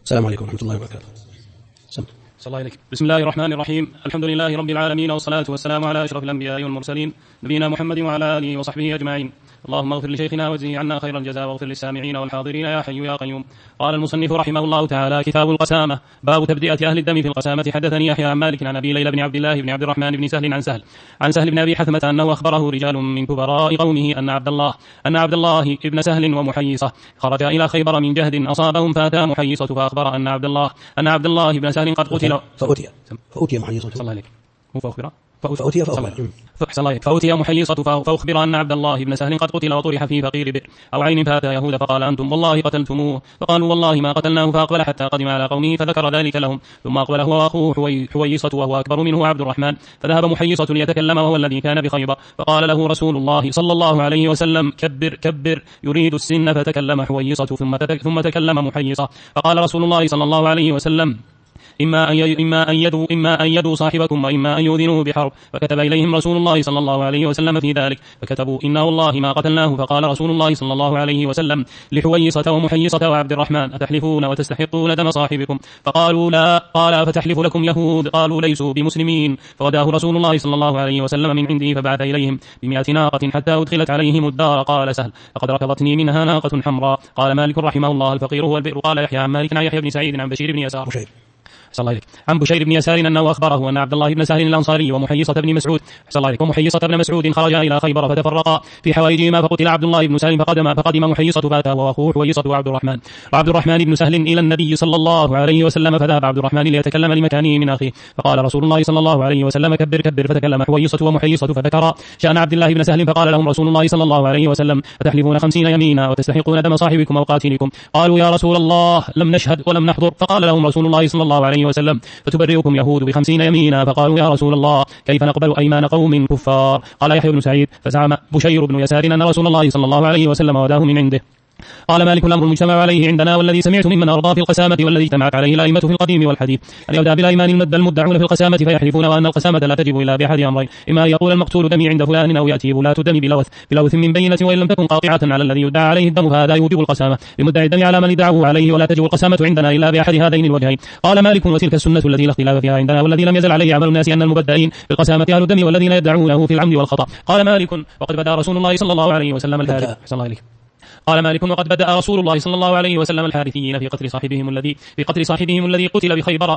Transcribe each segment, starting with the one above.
السلام عليكم ورحمة الله وبركاته. صلى الله عليك. بسم الله الرحمن الرحيم. الحمد لله رب العالمين، والصلاة والسلام على أشرف الأنبياء والمرسلين نبينا محمد وعلى آله وصحبه أجمعين. اللهم اغفر لشيخنا واجزه عنا خير الجزاء، واغفر للسامعين والحاضرين يا حي يا قيوم. قال المصنف رحمه الله تعالى: كتاب القسامة. باب تبدئة أهل الدم في القسامة. حدثني يحيى عن مالك عن أبي ليلى بن عبد الله بن عبد الرحمن بن سهل عن سهل بن أبي حثمة أنه أخبره رجال من كبراء قومه أن عبد الله ابن سهل ومحيصة خرج إلى خيبر من جهد أصابهم، فأتى محيصة فأخبر أن عبد الله ابن سهل قد قتل. فأتي محيصة. صلى الله عليك. فأتي محيصة فأخبر أن عبد الله بن سهل قد قتل وطرح في فقير بئر أو عين، فأتى يهود فقال: أنتم والله قتلتموه. فقالوا: والله ما قتلناه. فأقبل حتى قدم على قومه فذكر ذلك لهم، ثم أقبل هو وأخوه حويصة وهو أكبر منه عبد الرحمن، فذهب محيصة ليتكلم وهو الذي كان بخيبر، فقال له رسول الله صلى الله عليه وسلم: كبر يريد السن. فتكلم حويصة ثم تكلم محيصة، فقال رسول الله صلى الله عليه وسلم: إما أن يدوا صاحبكم وإما أن يؤذنوه بحرب. فكتب إليهم رسول الله صلى الله عليه وسلم في ذلك، فكتبوا: إنا والله ما قتلناه. فقال رسول الله صلى الله عليه وسلم لحويصة ومحيصة وعبد الرحمن: أتحلفون وتستحقون دم صاحبكم؟ فقالوا: لا. قال: فتحلف لكم يهود؟ قالوا: ليسوا بمسلمين. فغداه رسول الله صلى الله عليه وسلم من عنده، فبعث إليهم ب100 ناقة حتى أدخلت عليهم الدار. قال سهل: لقد ركضتني منها ناقة حمراء. قال مالك رحمه الله: الفقير هو البئر. قال يحيى عن مالك عن يحيى بن سعيد عن بشير بن يسار عن بشير بن يسار أنه أخبره أن عبد الله بن سهل الأنصاري ومحيصة بن مسعود خرجا إلى خيبر فتفرقا في حوائجهما، فقتل عبد الله بن سهل فقدم محيصة فأتى وأخوه حويصة وعبد الرحمن بن سهل إلى النبي صلى الله عليه وسلم، فذهب عبد الرحمن ليتكلم لمكانه من أخيه، فقال رسول الله صلى الله عليه وسلم: كبر. فتكلم حويصة ومحيصة فذكر شأن عبد الله بن سهل، فقال لهم رسول الله صلى الله عليه وسلم: فتحلفون 50 يمينا وتستحقون دم صاحبكم أو قاتلكم. قالوا: يا رسول الله لم نشهد ولم نحضر. فقال لهم رسول الله صلى الله عليه وسلم: فتبرئكم يهود ب50 يمينا. فقالوا: يا رسول الله كيف نقبل أيمان قوم كفار؟ قال يحيى بن سعيد: فزعم بشير بن يسار أن رسول الله صلى الله عليه وسلم وداه من عنده. قال مالك: الأمر المجتمع عليه عندنا، والذي سمعت ممن أرضى في القسامة والذي اجتمعت عليه الأئمة في القديم والحديث، أن يبدأ بالأيمان المدعون في القسامة فيحلفون، وأن القسامة لا تجب إلا بأحد أمرين: إما أن يقول المقتول دمي عند فلان، أو يأتي ولاة دم بلوث من بينة، وإن لم تكن قاطعة على الذي يدعى عليه الدم فهذا يوجب القسامة بمدعي الدم على من ادعوه عليه، ولا تجب القسامة عندنا إلا بأحد هذين الوجهين. قال مالك: وتلك السنة التي لا اختلاف فيها عندنا، والذي لم يزل عليه عمل الناس أن المبدئين بالقسامة أهل الدم والذين يدعونه في العمد والخطأ. قال مالك: وقد بدأ رسول الله صلى الله عليه وسلم الحارثيين في قتل صاحبهم الذي قتل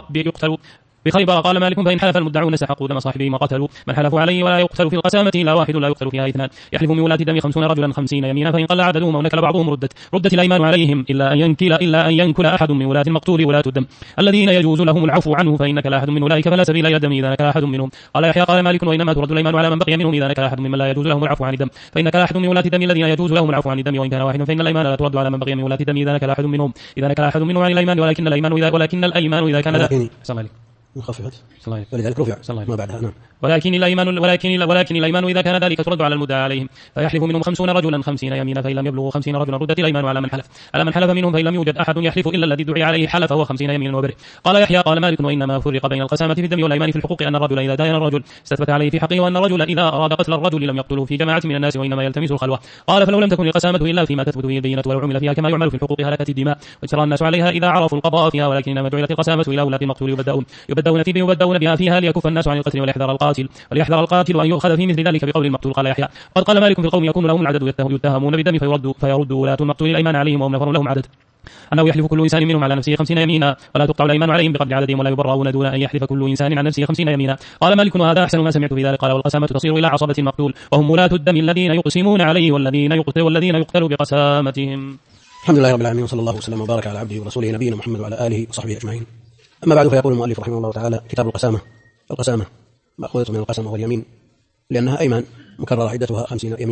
بخيبر. قال مالك: فإن حلف المدعون سحقوا دم صاحبهم وقتلوا من حلفوا عليه، ولا يقتل في القسامة إلا واحد لا يقتل فيها اثنان. يحلف من ولاة الدم 50 رجلا 50 يمينا، فإن قل عددهم أو نكل بعضهم ردت الأيمان عليهم إلا أن ينكل أحد من ولاة المقتول ولاة الدم الذين يجوز لهم العفو عنه، فإن كل أحد من أولئك فلا سبيل إلى الدم إذا نكل أحد منهم. قال يحيى: قال مالك: وإنما ترد الأيمان على من بقي منهم إذا نكل أحد ممن لا يجوز لهم العفو عن الدم، فإن كل أحد من ولاة الدم الذين يجوز لهم العفو عن الدم، وإن كان واحد فإن الأيمان لا ترد على من بقي من ولاة الدم إذا نكل أحد منهم عن الأيمان، ولكن الأيمان إذا كان مخففت ولذلك رفع ما بعدها. نعم. ولكن الأيمان إذا كان ذلك ترد على المدعى عليهم، فيحلف منهم 50 رجلا 50 يمينا، فإن لم يبلغوا 50 رجلا ردت الأيمان على من حلف منهم، فإن لم يوجد أحد يحلف إلا الذي دعي عليه حلف هو 50 يمينا وبر. قال يحيى: قال مالك: وإنما فرق بين القسامة في الدم والأيمان في الحقوق أن الرجل إذا داين الرجل استثبت عليه في حقه، وأن الرجل إذا أراد قتل الرجل لم يقتله في جماعة من الناس وإنما يلتمس الخلوة. قال: فلو لم تكن القسامة إلا فيما تثبت به البينة، ولو عمل فيها كما يعمل في الحقوق هلكت الدماء واجترى الناس عليها إذا عرفوا القضاء فيها، ولكنما جعلت القسامة إلى ولاة المقتول يبدؤون بها فيها ليكف الناس عن القتل وليحذر القاتل وأن يؤخذ في مثل ذلك بقول المقتول. قال يحيى: قد قال مالك: في القوم يكون لهم العدد يتهمون بالدم فيرد ولاة المقتول الأيمان عليهم وهم نفر لهم عدد، أنه يحلف كل إنسان منهم على نفسه 50 يمينا، ولا تقطع الأيمان عليهم بقدر عددهم، ولا يبرؤون دون أن يحلف كل إنسان عن نفسه 50 يمينا. قال مالك: وهذا أحسن ما سمعت في ذلك. قال: والقسامة تصير إلى عصبة المقتول، وهم ولاة الدم الذين يقسمون عليه والذين يقتلوا بقسامتهم. الحمد لله رب العالمين، وصلى الله وسلم وبارك على عبده ورسوله نبينا محمد وعلى آله وصحبه أجمعين. أما بعد، فيقول المؤلف رحمه الله تعالى: كتاب القسامة. القسامة مأخوذة من القسم وهو اليمين، لأنها أيمان مكررة عدتها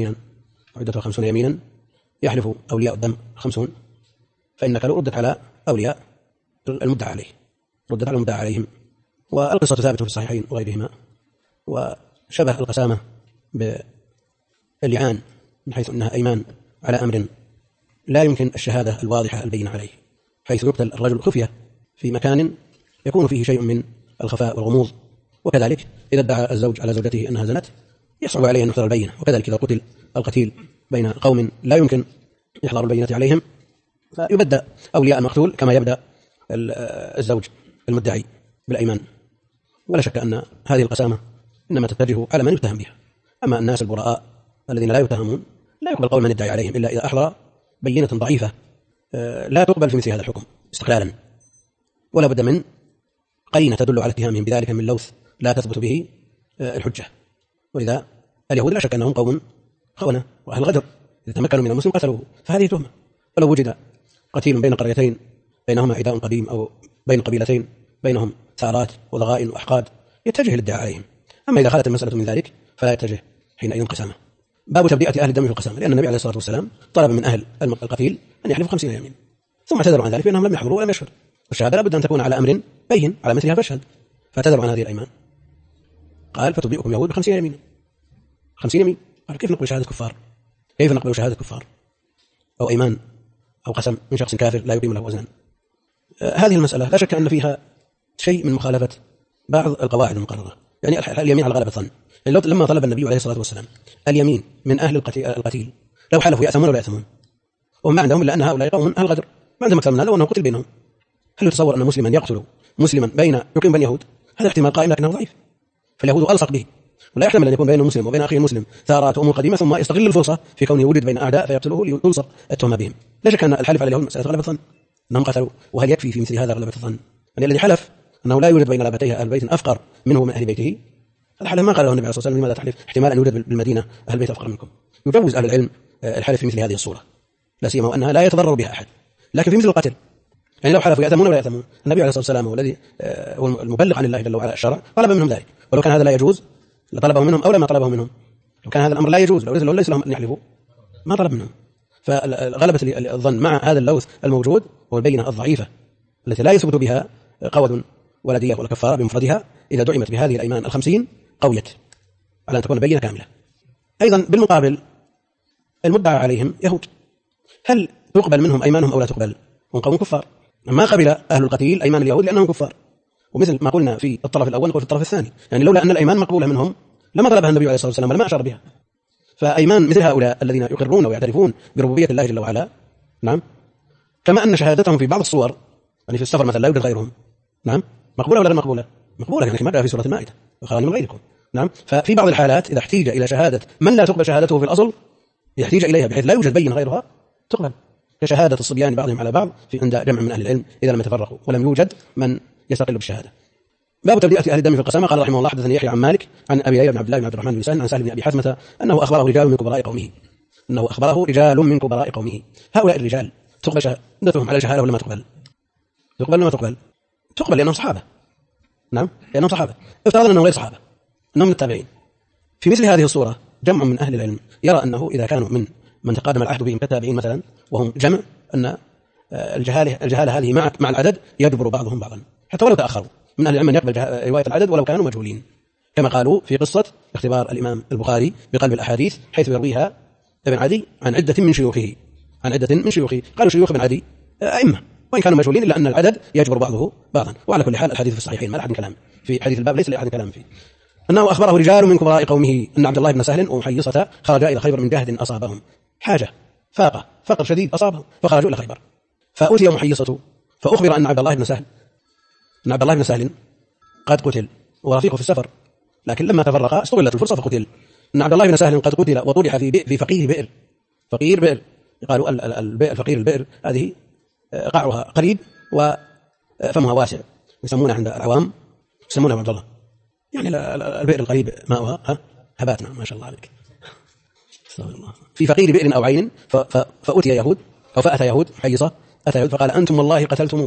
50 يمينا يحلف أولياء الدم 50، فإنك لو ردت على أولياء المدعى عليهم. والقصة ثابتة في الصحيحين وغيرهما. وشبه القسامة باللعان من حيث أنها أيمان على أمر لا يمكن الشهادة الواضحة البينة عليه، حيث يقتل الرجل خفية في مكان يكون فيه شيء من الخفاء والغموض. وكذلك إذا ادعى الزوج على زوجته أنها زنت يصعب عليه أن يحضر البينة. وكذلك إذا قتل القتيل بين قوم لا يمكن إحضار البينة عليهم، فيبدأ أولياء المقتول كما يبدأ الزوج المدعي بالأيمان. ولا شك أن هذه القسامة إنما تتجه على من يتهم بها. أما الناس البراء الذين لا يتهمون لا يقبل قول من يدعي عليهم إلا إذا أحضر بينة ضعيفة لا تقبل في مثل هذا الحكم استقلالا، ولا بد من قرينة تدل على اتهامهم بذلك من لوث لا تثبت به الحجة. ولذا اليهود لا شك أنهم قوم خونة وأهل غدر، إذا تمكنوا من المسلم قتلوه، فهذه تهمة. ولو وجد قتيل بين قريتين بينهما عداء قديم أو بين قبيلتين بينهم ثارات وضغائن وأحقاد يتجه للادعاء عليهم. أما إذا خلت المسألة من ذلك فلا يتجه حينئذ قسامة. باب تبدئة أهل الدم في القسامة، لأن النبي عليه الصلاة والسلام طلب من أهل القتيل أن يحلفوا 50 يمين، ثم اعتذروا عن ذلك بأنهم لم يحضروا ولم يشهدوا، والشهادة لابد أن تكون على أمر بين على مثلها فاشهد، فاعتذروا عن هذه الأيمان. قال فتبدئكم يهود ب50 يمين. 50 يمين، قال كيف نقبل شهادة كفار؟ كيف نقبل شهادة كفار أو أيمان أو قسم من شخص كافر لا يقيم له وزنا؟ هذه المسألة لا شك أن فيها شيء من مخالفة بعض القواعد المقررة. يعني اليمين على غالب الظن، يعني لما طلب النبي عليه الصلاة والسلام اليمين من أهل القتيل لو حلفوا يأثمون ولا يأثمون، وهم ما عندهم إلا أن هؤلاء قوم أهل غدر، ما عندهم أكثر من هذا وأنه قتل بينهم. هل يتصور أن مسلما يقتل مسلما يقيم بين يهود؟ هذا احتمال قائم لكنه ضعيف، فاليهود ألصق به، ولا يحتمل أن يكون بين المسلم وبين أخيه المسلم ثارات وأمور قديمة ثم يستغل الفرصة في كونه ولد بين أعداء فيقتله ليلصق التهمة بهم. لا شك أن الحلف على اليهود مسألة غلبة الظن أنهم قتلوا، وهل يكفي في مثل هذا غلبة الظن؟ يعني الذي حلف أنه لا يوجد بين لابتيه أهل بيت أفقر منه من أهل بيته، هذا حلف ما قاله النبي عليه الصلاة والسلام. لماذا تحلف؟ احتمال أن يوجد بالمدينة أهل بيت أفقر منكم. يجوز أهل العلم الحلف في مثل هذه الصورة، لا سيما وأنها لا يتضرر بها أحد. لكن في مثل القتل، يعني لو حلفوا يأثمون ولا يأثمون، النبي عليه الصلاة والسلام هو الذي هو المبلغ عن الله جل وعلا الشرع، طلب منهم ذلك، ولو كان هذا لا يجوز لطلبه منهم أو لما طلبه منهم. لو كان هذا الأمر لا يجوز لو ليس لهم أن يحلفوا ما طلب منهم. فغلبة الظن مع هذا اللوث الموجود والبينة الضعيفة التي لا يثبت بها قود ولا دية ولا كفارة بمفردها، إذا دعمت بهذه الأيمان 50 قويت على أن تكون بينة كاملة. أيضا بالمقابل المدعى عليهم يهود، هل تقبل منهم أيمانهم أو لا تقبل؟ هم قوم كفار، ما قبل أهل القتيل أيمان اليهود لأنهم كفار، ومثل ما قلنا في الطرف الأول نقول في الطرف الثاني، يعني لولا أن الأيمان مقبولة منهم لما طلبها النبي عليه الصلاة والسلام ولما أشار بها. فأيمان مثل هؤلاء الذين يقرون ويعترفون بربوبية الله جل وعلا، نعم، كما أن شهادتهم في بعض الصور يعني في السفر مثلا لا يوجد غيرهم، نعم، مقبولة ولا غير مقبولة؟ مقبولة، يعني كما جاء في سورة المائدة وخرج من غيركم، نعم. ففي بعض الحالات إذا احتيج إلى شهادة من لا تقبل شهادته في الأصل يحتيج إليها بحيث لا يوجد بين غيرها تقبل، كشهادة الصبيان بعضهم على بعض في عند جمع من أهل العلم إذا لم يتفرقوا ولم يوجد من يستقل بالشهادة. باب تبدئة أهل الدم في القسامة. قال رحمه الله حدثني يحيى عن مالك عن أبي ليلى بن عبد الله بن عبد الرحمن بن سهل عن سهل بن أبي حثمة أنه أخبره رجال من كبراء قومه. هؤلاء الرجال تقبل شهادتهم على الجهالة ولا ما تقبل؟ تقبل ولا ما تقبل؟ تقبل لأنهم صحابة، نعم، لأنهم صحابة. افترضنا أنهم غير صحابة، أنهم من التابعين. في مثل هذه الصورة جمع من أهل العلم يرى أنه إذا كانوا من تقادم العهد بهم كتابعين مثلا وهم جمع، أن الجهالة هذه مع العدد يجبر بعضهم بعضا، حتى ولو تأخروا. من أهل العلم من يقبل رواية العدد ولو كانوا مجهولين، كما قالوا في قصة اختبار الإمام البخاري بقلب الأحاديث حيث يرويها ابن عدي عن عدة من شيوخه، قالوا شيوخ ابن عدي أئمة وإن كانوا مجهولين إلا أن العدد يجبر بعضه بعضا. وعلى كل حال الحديث في الصحيحين ما لأحد كلام في حديث الباب، ليس لأحد كلام فيه. أنه أخبره رجال من كبراء قومه أن عبد الله بن سهل ومحيصة خرجا إلى خيبر من جهد أصابهم، حاجة فقر شديد أصابهم فخرجوا إلى خيبر، فأتي محيصة فأخبر أن عبد الله بن سهل قد قتل ورفيقه في السفر، لكن لما تفرق استغلت الفرصة فقتل. أن عبد الله بن سهل قد قتل وطرح في فقير بئر، قالوا الفقير البئر هذه قعرها قريب وفمها واسع، يسمونها عند العوام يسمونها عبد الله، يعني البئر القريب ماؤها هباتنا ما شاء الله عليك، في فقير بئر أو عين. فأتي يهود أو فأتى يهود حيصة أتى يهود فقال أنتم والله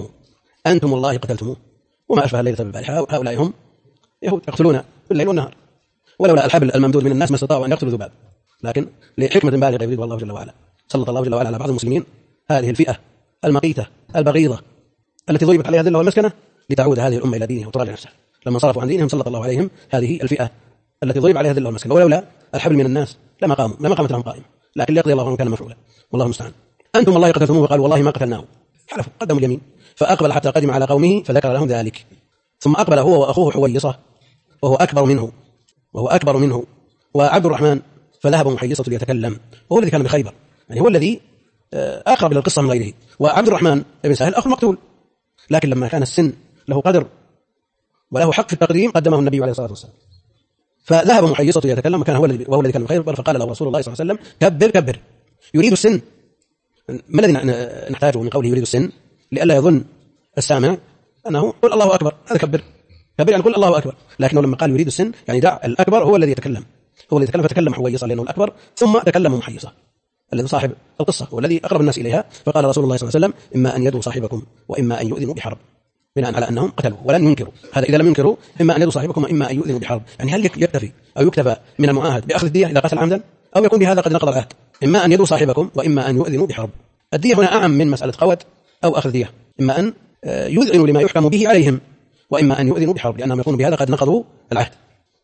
قتلتموه وما أشبه الليلة بالبارحة. هؤلاء هم يهود يقتلون بالليل والنهار، ولولا الحبل الممدود من الناس ما استطاعوا أن يقتلوا ذباب، لكن لحكمة بالغة يريد الله جل وعلا سلط الله جل وعلا على بعض المسلمين هذه الفئة المقيتة البغيضة التي ضربت عليها الذلة والمسكنة لتعود هذه الأمة إلى دينها وتراجع نفسها. لما صرفوا عن دينهم سلط الله عليهم هذه الفئة التي ضرب عليها الذلة والمسكنة، ولولا الحبل من الناس لما قامت لهم قائمة، لكن ليقضي الله عنهم كان مفعولا، والله المستعان. أنتم والله قتلتموه وقالوا والله ما قتلناه، حلفوا قدموا اليمين. فأقبل حتى قدم على قومه فذكر لهم ذلك، ثم أقبل هو وأخوه حويصة وهو أكبر منه وعبد الرحمن، فذهب محيصة ليتكلم، وهو الذي كان بخيبر، يعني هو الذي أقرب إلى القصة من غيره. وعبد الرحمن بن سهل أخو المقتول، لكن لما كان السن له قدر وله حق في التقديم قدمه النبي عليه الصلاة والسلام. فذهب محيصة يتكلم، وكان وهو الذي كان خير، فقال له رسول الله صلى الله عليه وسلم كبر كبر. يريد السن. ما الذي نحتاجه من قوله يريد السن؟ لئلا يظن السامع أنه قل الله أكبر، هذا كبر كبر يعني قل الله أكبر، لكنه لما قال يريد السن يعني دع الأكبر هو الذي يتكلم، هو الذي يتكلم، فتكلم حويصة لأنه الأكبر، ثم تكلم محيصة الذي صاحب القصة والذي أقرب الناس إليها. فقال رسول الله صلى الله عليه وسلم إما أن يدعوا صاحبكم وإما أن يؤذنوا بحرب، بناء على أنهم قتلوا ولن ينكروا. هذا إذا لم ينكروا إما أن يدعوا صاحبكم وإما أن يؤذنوا بحرب. يعني هل يكتفي أو يكتفى من المعاهد بأخذ الدية إذا قتل عمدا، أو يكون بهذا قد نقض العهد؟ إما أن يدعوا صاحبكم وإما أن يؤذنوا بحرب. الدية هنا أعم من مسألة قوت أو أخذ دية. إما أن يذعنوا لما يحكم به عليهم، وإما أن يؤذنوا بحرب، لأنهم يكونوا بهذا قد نقضوا العهد،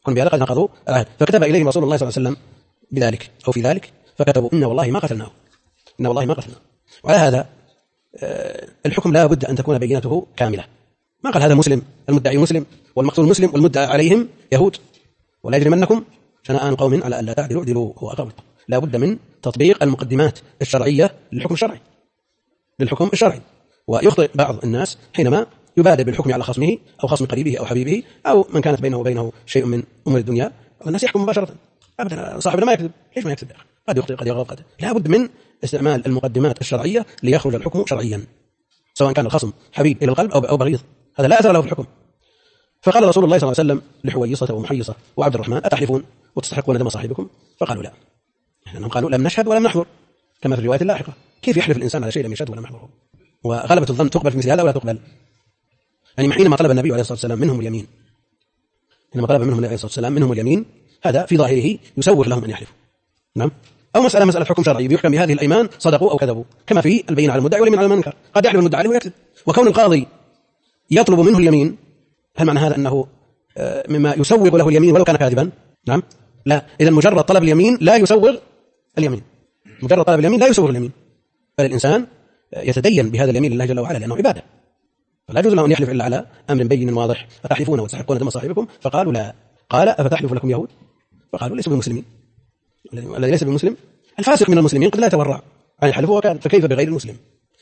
فكتب إليهم رسول الله صلى الله عليه وسلم بذلك أو في ذلك، فكتبوا إن والله ما قتلناه، إن والله ما قتلناه. وعلى هذا الحكم لا بد أن تكون بينته كاملة. ما قال هذا مسلم، المدعي مسلم والمقتول مسلم والمدعى عليهم يهود، ولا يجرمنكم شنآن قوم على ألا تعدلوا اعدلوا هو أقرب. لا بد من تطبيق المقدمات الشرعية للحكم الشرعي. ويخطئ بعض الناس حينما يبادر بالحكم على خصمه أو خصم قريبه أو حبيبه أو من كانت بينه وبينه شيء من أمور الدنيا، والناس يحكم مباشرة. أبدا صاحبنا ما يكذب، ليش ما يكذب؟ قد يخطئ قد يغلط لا بد من استعمال المقدمات الشرعية ليخرج الحكم شرعيا، سواء كان الخصم حبيب إلى القلب أو بغيض، هذا لا أثر له في الحكم. فقال رسول الله صلى الله عليه وسلم لحويصة ومحيصة وعبد الرحمن أتحلفون وتستحقون دم صاحبكم؟ فقالوا لا، لأنهم قالوا لم نشهد ولم نحضر، كما في الرواية اللاحقة. كيف يحلف الإنسان على شيء لم يشهد ولم يحضره؟ وغلبة الظن تقبل في مثل هذا ولا تقبل؟ يعني حينما طلب النبي عليه الصلاة والسلام منهم اليمين، حينما طلب منهم النبي عليه الصلاة والسلام منهم اليمين، هذا في ظاهره يسوغ لهم أن يحلفوا. نعم. أو مسألة حكم شرعي بيحكم بهذه الأيمان صدقوا أو كذبوا، كما في البينة على المدعي واليمين على المنكر. قد يحلف المدعي عليه ويكذب، وكون القاضي يطلب منه اليمين هل معنى هذا أنه مما يسوغ له اليمين ولو كان كاذبا؟ نعم. لا، إذا مجرد طلب اليمين لا يسوغ اليمين، مجرد طلب اليمين لا يسوغ اليمين، بل الإنسان يتدين بهذا اليمين لله جل وعلا لأنه عبادة، فلا يجوز له أن يحلف إلا على أمر بين واضح. أتحلفون وتستحقون دم صاحبكم؟ فقالوا لا. قال أفتحلف لكم يهود؟ فقالوا ليسوا بمسلمين. الذي ليس بمسلم الفاسق من المسلمين قد لا يتورع عن الحلف، وكان فكيف بغير المسلم؟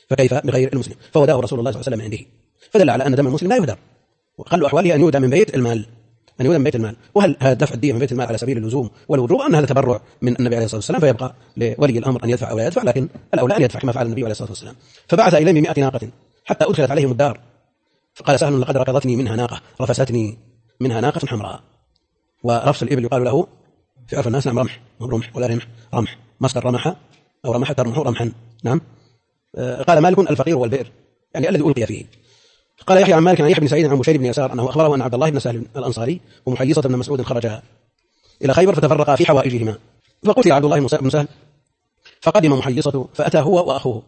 فوداه رسول الله صلى الله عليه وسلم عنده، فدل على أن دم المسلم لا يهدر، وقال أحواله أن يودى من بيت المال، وهل هذا دفع الدية من بيت المال على سبيل اللزوم والوجوب، أن هذا تبرع من النبي عليه الصلاة والسلام، فيبقى لولي الأمر أن يدفع أو لا يدفع، لكن الأولى أن يدفع كما فعل النبي عليه الصلاة والسلام. فبعث إليهم 100 ناقة حتى أدخلت عليهم الدار، فقال سهل لقد ركضتني منها ناقة رفستني منها ناقة حمراء. ورفس الإبل يقال له في عرف الناس نعم رمح ولا رمح مصدر رمح أو رمح ترمح رمحا. نعم. قال مالك الفقير والبئر، يعني الذي ألقي فيه. قال يحيى عن مالك عن يحيى بن سعيد عن بشير بن يسار أنه أخبره أن عبد الله بن سهل الأنصاري ومحيصة بن مسعود خرجا إلى خيبر فتفرقا في حوائجهما، فقتل عبد الله بن سهل، فقدم محيصة فأتى هو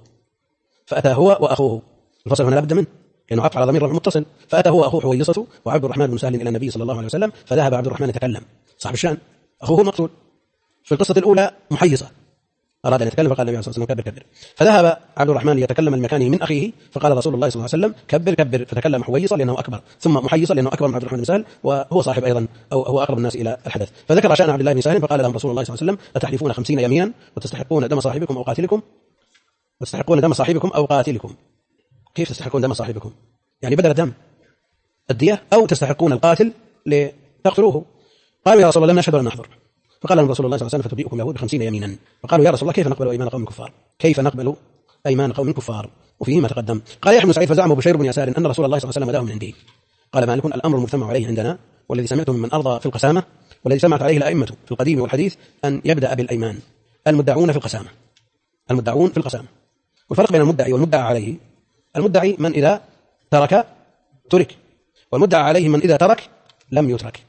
وأخوه. الفصل هنا لابد منه لأنه عطف على ضمير رفع متصل. فأتى هو أخوه حويصة وعبد الرحمن بن سهل إلى النبي صلى الله عليه وسلم، فذهب عبد الرحمن يتكلم، صاحب الشأن أخوه المقتول. في القصة الأولى محيصة أراد أن يتكلم، فقال النبي صلى الله عليه وسلم كبر. فذهب عبد الرحمن ليتكلم من مكانه من أخيه، فقال رسول الله صلى الله عليه وسلم كبر، فتكلم حويصة لأنه أكبر، ثم محيصة لأنه أكبر من عبد الرحمن بن سهل وهو صاحب أيضا أو هو أقرب الناس إلى الحدث. فذكر شأن عبد الله بن سهل، فقال لهم رسول الله صلى الله عليه وسلم أتحلفون 50 يمينا وتستحقون دم صاحبكم أو قاتلكم؟ كيف تستحقون دم صاحبكم؟ يعني بدل الدم الدية، أو تستحقون القاتل لتقتلوه؟ قالوا يا رسول الله لم نشهد ولا نحضر. فقال لهم رسول الله صلى الله عليه وسلم فتبيئكم يهود 50 يمينا. فقالوا يا رسول الله كيف نقبل أيمان قوم كفار؟ وفيه ما تقدم. قال يحيى بن سعيد فزعمه بشير بن يسار أن رسول الله صلى الله عليه وسلم داه من عنده. قال مالك الأمر المجتمع عليه عندنا والذي سمعته ممن أرضى في القسامة والذي سمعت عليه الأئمة في القديم والحديث أن يبدأ بالأيمان المدعون في القسامة. والفرق بين المدعي والمدعى عليه: المدعي من إذا ترك، والمدعى عليه من إذا ترك لم يترك.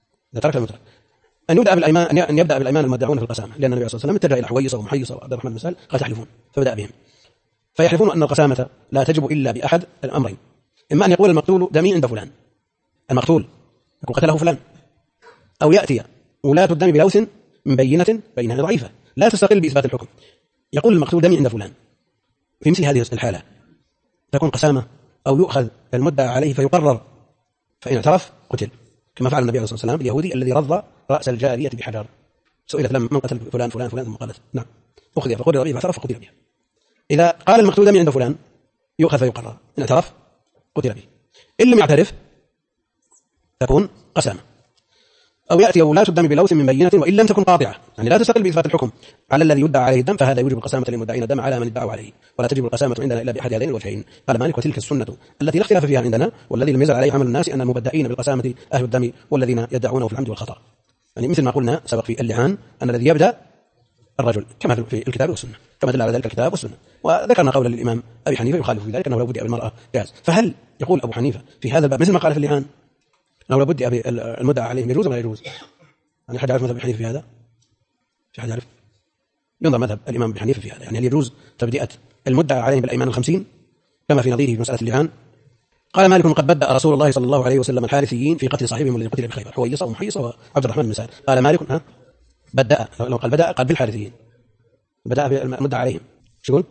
أن يبدأ بالأيمان المدعون في القسامة، لأن النبي صلى الله عليه وسلم اتجه إلى حويصة ومحيصة وعبد الرحمن بن سهل قال تحلفون، فبدأ بهم. فيحلفون أن القسامة لا تجب إلا بأحد الأمرين: إما أن يقول المقتول دمي عند فلان، المقتول يقول قتله فلان، أو يأتي ولاة الدم بلوث من بينة ضعيفة لا تستقل بإثبات الحكم، يقول المقتول دمي عند فلان. في مثل هذه الحالة تكون قسامة، أو يؤخذ المدعى عليه فيقرر، فإن اعترف قتل، كما فعل النبي عليه الصلاة والسلام باليهودي الذي رض رأس الجارية بحجر. سئلت لما من قتل فلان ثم قالت نعم، أخذ فقرر به فاعترف فقتل به. إذا قال المقتول دمي عند فلان يؤخذ فيقرر، إن اعترف قتل به. إن لم يعترف تكون قسامة. أو يأتي ولاة الدم بلوث من بينة وإن لم تكن قاطعة، يعني لا تستقل بإثبات الحكم على الذي يدعى عليه الدم، فهذا يوجب القسامة للمدعين الدم على من ادعوا عليه، ولا تجب القسامة عندنا إلا بأحد هذين الوجهين. قال مالك وتلك السنة التي لا اختلاف فيها عندنا، والذي لم يزل عليه عمل الناس أن المبدئين بالقسامة أهل الدم والذين يدعونه في العمد والخطأ. يعني مثل ما قلنا سبق في اللعان أن الذي يبدأ الرجل كما في الكتاب والسنة، كما دل على ذلك الكتاب والسنة. وذكرنا قول الإمام أبي حنيفة يخالف في ذلك أنه لو بدأ بالمرأة جاز. فهل يقول أبو حنيفة في هذا الباب مثل ما قال في اللعان أنه لو بدأ بالمدعى عليهم يجوز ولا يجوز؟ يعني حد يعرف مذهب أبي حنيفة في هذا؟ في حد يعرف؟ ينظر مذهب الإمام أبي حنيفة في هذا، يعني هل يجوز تبدئة المدعى عليهم بالأيمان 50 كما في نظيره في مسألة اللعان؟ قال مالك قد بدأ رسول الله صلى الله عليه وسلم الحارثيين في قتل صاحبهم الذي قتل بخيبر، حويصة ومحيصة وعبد الرحمن بن سعد. قال مالك بدأ، لو قال بدأ قال بالحارثيين، بدأ بالمدعى عليهم. شو يقول؟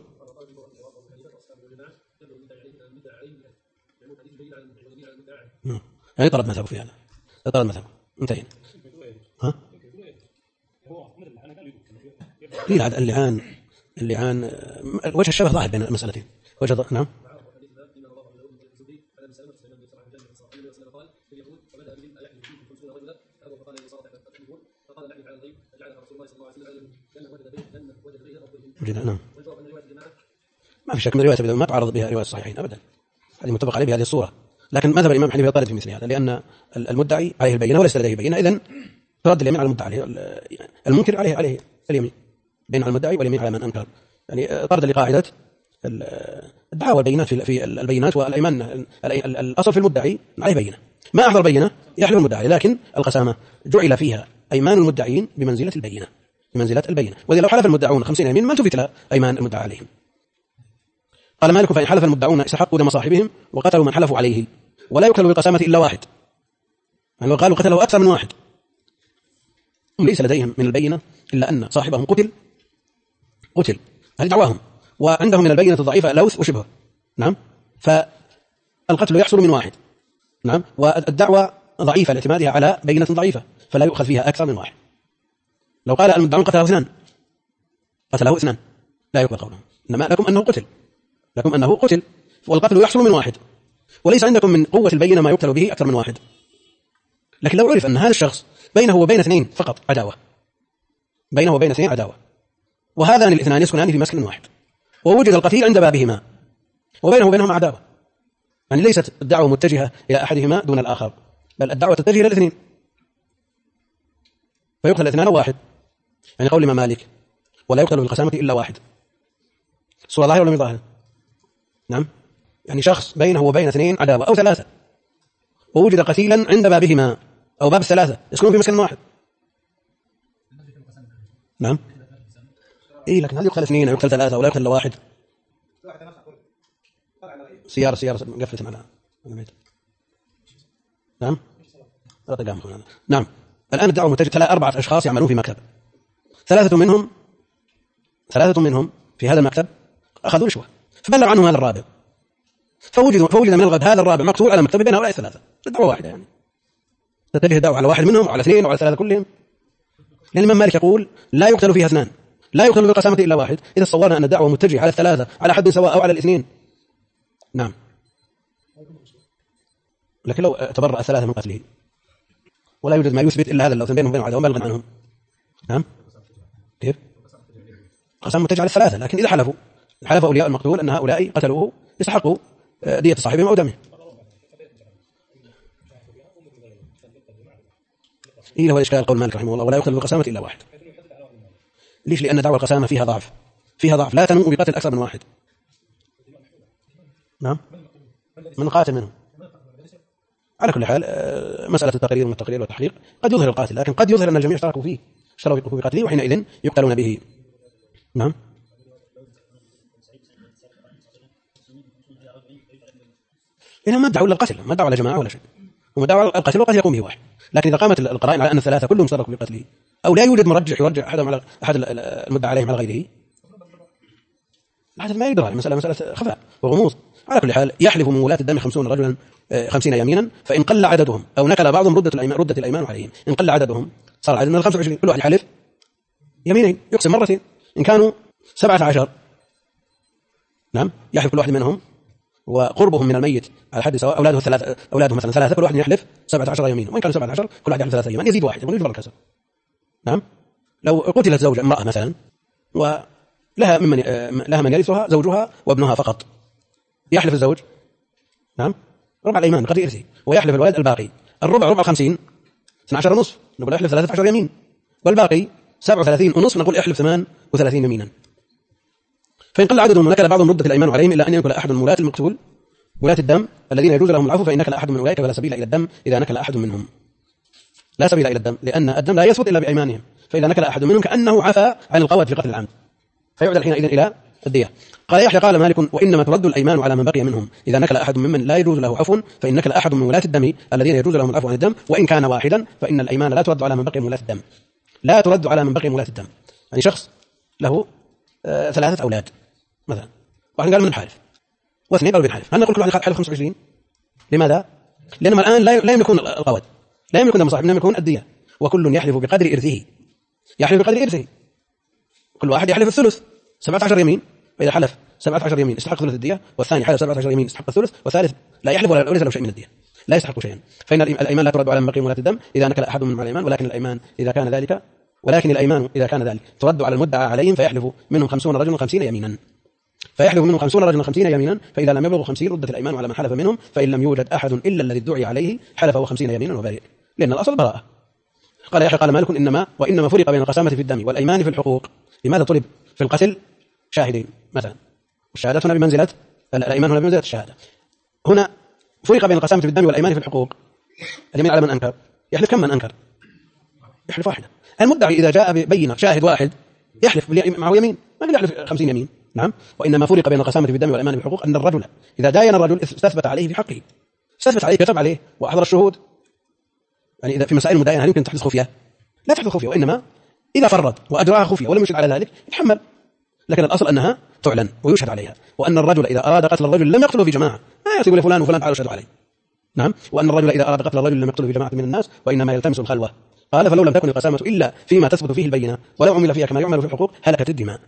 يعني طرد مذهبه في هذا، طرد مذهبه، انتهينا. ها؟ ليه اللعان وجه الشبه ظاهر بين المسألتين. نعم. نعم. ما في شك من رواية ما تعرض بها رواية الصحيحين أبدا، هذه متفق عليه بهذه الصورة. لكن مذهب الإمام حنيفة يطرد في مثل هذا، لأن المدعي عليه البينة وليس لديه بينة، إذن ترد اليمين على المدعي، المنكر عليه اليمين، بين على المدعي واليمين على من أنكر. يعني طرد لقاعدة الدعاوى والبينات في البينات والأيمان. الأصل في المدعي عليه بينة، ما أحضر بينة يحلف المدعي، لكن القسامة جعل فيها أيمان المدعين بمنزلة البينة. وإذا لو حلف المدعون 50 يمين ما تفت لها أيمان المدعى عليهم. قال مالك فإن حلف المدعون استحقوا دم صاحبهم وقتلوا من حلفوا عليه، ولا يقتل بالقسامة إلا واحد، يعني لو قالوا قتلوا أكثر من واحد ليس لديهم من البينة إلا أن صاحبهم قتل، هذه دعواهم، وعندهم من البينة الضعيفة لوث وشبه. نعم. فالقتل يحصل من واحد. نعم. والدعوة ضعيفة لاعتمادها على بينة ضعيفة، فلا يؤخذ فيها أكثر من واحد. لو قال المدعون قتله اثنان لا يقبل قولهم، إنما لكم أنه قتل، والقتل يحصل من واحد، وليس عندكم من قوة البينة ما يقتل به أكثر من واحد. لكن لو عرف أن هذا الشخص بينه وبين اثنين فقط عداوة، وهذان الاثنان يسكنان في مسكن واحد، ووجد القتيل عند بابهما وبينه وبينهما عداوة، يعني ليست الدعوة متجهة إلى أحدهما دون الآخر، بل الدعوة تتجه إلى الاثنين، فيقتل الاثنان واحد. يعني قول الإمام مالك ولا يقتل بالقسامة إلا واحد، صورة ظاهرة ولا مش ظاهرة؟ نعم. يعني شخص بينه وبين اثنين عداوة أو ثلاثة، ووجد قتيلا عند بابهما أو باب الثلاثة، يسكنون في مسكن واحد. نعم. لكن هل يقتل اثنين أو يقتل ثلاثة ولا يقتل إلا واحد؟ سيارة قفلت معنا. نعم. الآن الدعوة متجهة 4 أشخاص يعملون في مكتب، ثلاثة منهم في هذا المكتب أخذوا رشوة، فبلغ عنهم هذا الرابع، فوجد من الغد هذا الرابع مقتول على مكتب بين هؤلاء الثلاثة. الدعوة واحدة، يعني تتجه الدعوة على واحد منهم وعلى اثنين وعلى ثلاثة كلهم. لأن الإمام مالك يقول لا يقتل فيها اثنان، لا يقتل بالقسامة إلا واحد، إذا صورنا أن الدعوة متجهة على الثلاثة على حد سواء أو على الاثنين. نعم. لكن لو تبرأ الثلاثة من قتله ولا يوجد ما يثبت إلا هذا اللوث بينهم وبين عداوة بلغ عنهم. نعم. كيف؟ قسم متجه على الثلاثة، لكن إذا حلف أولياء المقتول أن هؤلاء قتلوه يستحقوا دية صاحبهم أو دمه. هو إشكال قول مالك رحمه الله ولا يقتل بالقسامة إلا واحد. ليش؟ لأن دعوى القسامة فيها ضعف لا تنوء بقتل أكثر من واحد. نعم. من قاتل منهم. على كل حال مسألة التقرير والتحقيق قد يظهر القاتل، لكن قد يظهر أن الجميع اشتركوا في قتله، وحينئذ يقتلون به. نعم. إذا ما ادعوا إلا القتل، ما ادعوا على جماعة ولا شيء، هم ادعوا القتل وقد يقوم به واحد. لكن إذا قامت القرائن على أن الثلاثة كلهم اشتركوا في قتله، أو لا يوجد مرجح يرجع أحد المدعى عليهم على غيره، هذا ما يدرى، مسألة خفاء وغموض. على كل حال يحلف من ولاة الدم 50 رجلا 50 يمينا، فإن قل عددهم أو نكل بعضهم ردت الأيمان عليهم. إن قل عددهم صار عدد من 25، كل واحد يحلف يمينين يقسم مرتين. إن كانوا 17 نعم يحلف كل واحد منهم وقربهم من الميت على حد سواء، أولاده مثلا 3، كل واحد يحلف 17 يمين، وإن كانوا 17 كل واحد يحلف 3 أيمان، يزيد واحد يجبر الكسر. نعم. لو قتلت زوجة امرأة مثلا ولها من يرثها زوجها وابنها فقط، يحلف الزوج نعم ربع الأيمان بقدر إرثه، ويحلف الولد الباقي الربع، ربع 50 12 ونصف، نقول احلف 13 يمين، والباقي 37 ونصف نقول احلف 38 يمينا. فإن قل عددهم ونكل بعضهم ردت الأيمان عليهم إلا أن ينكل أحد من ولاة المقتول ولاة الدم الذين يجوز لهم العفو، فإن نكل أحد من أولئك فلا سبيل إلى الدم إذا نكل أحد منهم، لا سبيل إلى الدم، لأن الدم لا يثبت إلا بأيمانهم، فإذا نكل أحد منهم كأنه عفى عن القواد في قتل العمد، فيعدل حينئذ إلى الدية. قال يحيى قال مالك وإنما ترد الأيمان على من بقي منهم إذا نكل أحد ممن لا يجوز له عفو، فإن نكل أحد من ولاة الدم الذين يجوز لهم العفو عن الدم وإن كان واحدا، فإن الأيمان لا ترد على من بقي من ولاة الدم، لا ترد على من بقي من ولاة الدم. يعني شخص له 3 أولاد مثلا، واحد قال من الحالف واثنين قالوا بالحالف، هل نقول كل واحد حلف 25؟ لماذا؟ لأنهم الآن لا يملكون القواد، لا يملكون المصاحب، لا يملكون الدية، وكل يحلف بقدر إرثه، يحلف بقدر إرثه، كل واحد يحلف الثلث 17 يمين، فإذا حلف 17 يمين استحق ثلث الدية، والثاني حلف 17 يمين استحق الثلث، والثالث لا يحلف ولا له شيء من الدية، لا يستحق شيئا. فإن الأيمان لا ترد على من بقي من ولاة الدم إذا نكل أحد من الأيمان، ولكن الأيمان إذا كان ذلك ترد على المدعى عليهم، فيحلف منهم 50 رجل 50 يمينا، فيحلف منهم 50 رجل 50 يمينا، فإذا لم يبلغوا 50 ردت الأيمان على من حلف منهم، فإن لم يوجد أحد إلا الذي ادعي عليه حلف 50 يمينا وبرئ، لأن الأصل براءة. قال يحيى قال مالك وإنما فرق بين القسامة في الدم والأيمان في الحقوق. لماذا طلب في القتل شاهدين مثلا، الشهادة هنا بمنزلة الأيمان هنا بمنزلة الشهادة، هنا فرق بين القسامة في الدم والأيمان في الحقوق. اليمين على من أنكر، يحلف كم من أنكر؟ يحلف واحدة. المدعي إذا جاء ببينة شاهد واحد يحلف معه يمين، ما يحلف 50 يمين. نعم. وإنما فرق بين القسامة في الدم والأيمان في الحقوق أن الرجل إذا داين الرجل استثبت عليه في حقه، استثبت عليه كتب عليه وأحضر الشهود، يعني إذا في مسائل المداينة هل يمكن تحدث خفية؟ لا تحدث خفية، وإنما إذا فرد وأجراها خفية ولم يشهد على ذلك يتحمل، لكن الأصل أنها تعلن ويشهد عليها. وأن الرجل إذا أراد قتل الرجل لم يقتله في جماعة، ما يصيب لفلان وفلان تعالوا شهدوا عليه. نعم. وأن الرجل إذا أراد قتل الرجل لم يقتله في جماعة من الناس، وإنما يلتمس الخلوة. قال فلو لم تكن القسامة إلا فيما تثبت فيه البينة ولو عمل فيها كما يعمل في الحقوق هلكت الدماء،